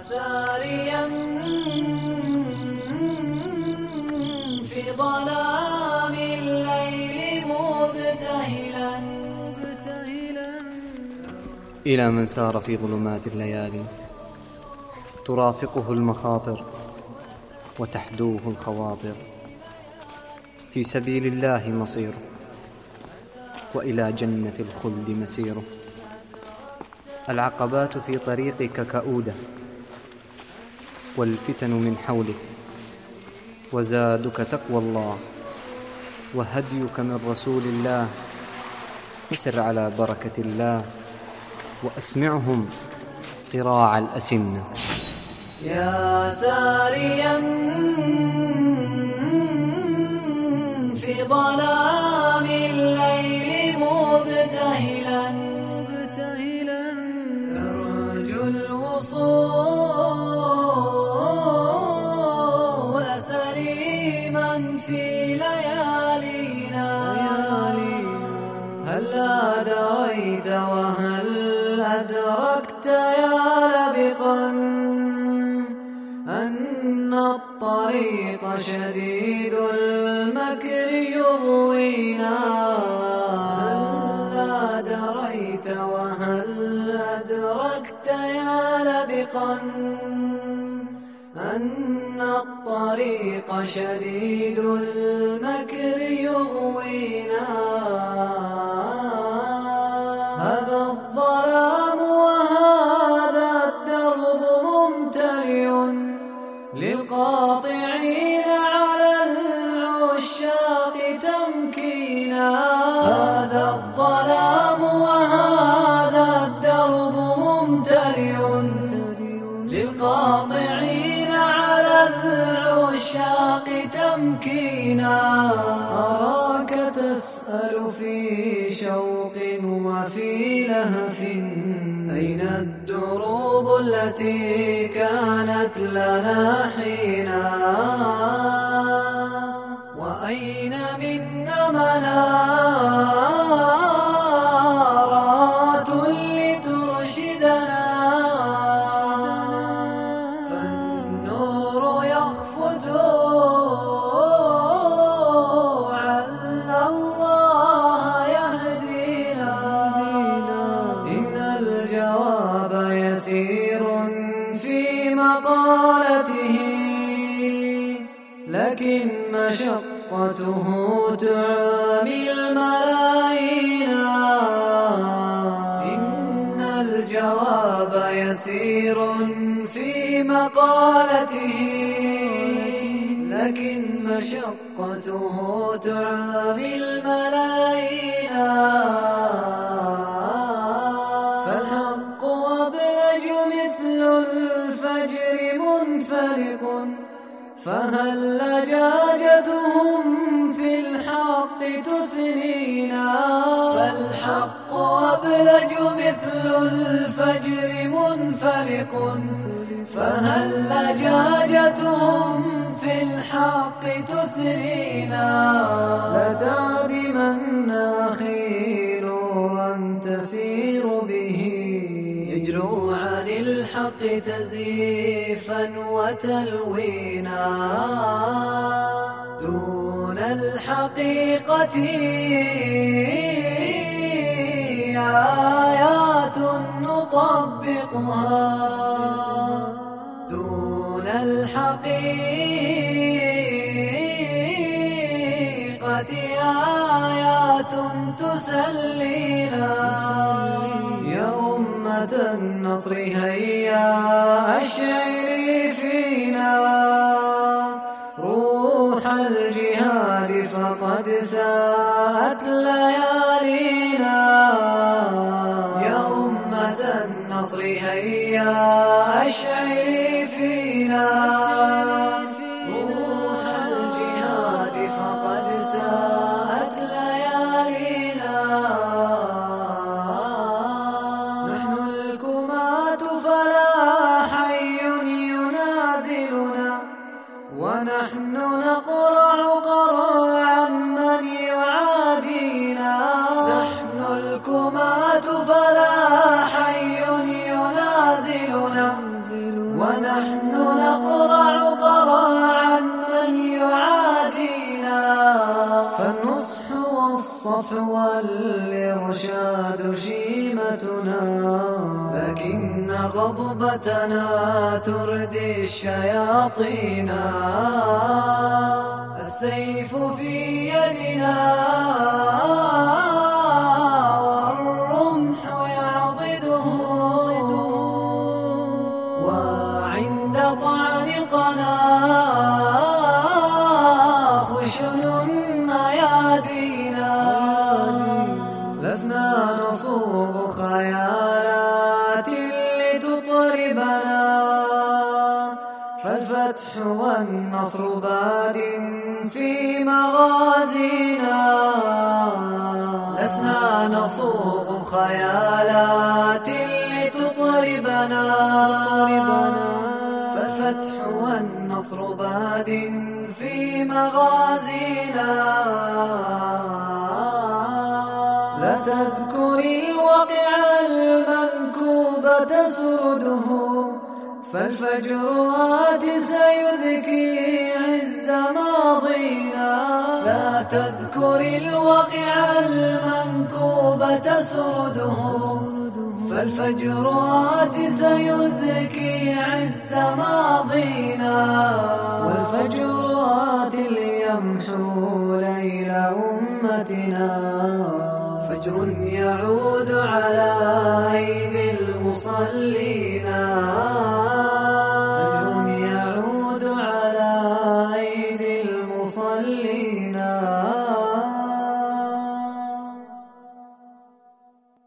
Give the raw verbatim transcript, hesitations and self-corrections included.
ساريا في ظلام الليل مبتهلا إلى من سار في ظلمات الليالي ترافقه المخاطر وتحدوه الخواطر، في سبيل الله مصيره وإلى جنة الخلد مسيره. العقبات في طريقك كؤودة والفتن من حولك، وزادك تقوى الله وهديك من رسول الله، فسر على بركة الله وأسمعهم قراع الأسنة. يا ساريا في ظلام الليل مبتهلا ترجو الوصول سليما في ليالينا، هلا دريت وهل أدركت يا لبقا أن الطريق شديد المكر يغوينا؟ هلا دريت وهل أدركت يا لبقا أن الطريق شديد المكر يغوينا؟ هذا الظلام وهذا الدرب ممتلئ للقاطعين على العشاق تمكينا. هذا الظلام وهذا الدرب ممتلئ للقاطعين على العشاق تمكينا. أراك تسأل في شوق وفي لهف أين الدروب التي كانت لنا حينا؟ وأين منا منارات لترشدنا؟ فالنور يخفت عل الله يهدينا. إن الجواب يسير في مقالته، لكن مشقته تعمي الملايين. إن الجواب يسير في مقالته، لكن مشقته تعمي الملايين. فالحق أبلج مثل الفجر منفلق، فهل لجاجتهم في الحق تثنينا؟ فالحق أبلج مثل الفجر منفلق، فهل لجاجتهم في الحق تثنينا؟ لتعدمن أخي نورا تسير به يجلو عن الحق تزييفا وتلوينا. دون الحقيقة آيات نطبقها، دون الحقيقة آيات تسلينا. يا أمة النصر هيا أشعري فينا روح الجهاد فقد ساءت ليالينا. يا أمة النصر هيا أشعري فينا روح الجهاد فقد ساءت ليالينا. نحن الكماة فلا حي ينازلنا، ونحن نقرع قرعا من يعادينا. نحن الكماة فلا حي ينازلنا، ونحن نقرع قرعا من يعادينا. فالنصح والصفو والإرشاد شيمتنا، لكن غضبتنا تردي الشياطين. السيف في يدنا والرمح يعضده، وعند طعن القنا خشن أيادينا. لسنا نصوغ خيالات لتطربنا، فالفتح والنصر باد في مغازينا. لسنا نصوغ خيالات لتطربنا، فالفتح والنصر باد في مغازينا. لا تذكر الواقع المنكوب تسرده، فالفجر آت سيذكي عز ماضينا. لا تذكر الواقع المنكوب تسرده، فالفجر آت سيذكي عز ماضينا. والفجر آت ليمحو ليل أمتنا، فجر يعود على أيدي المصلين.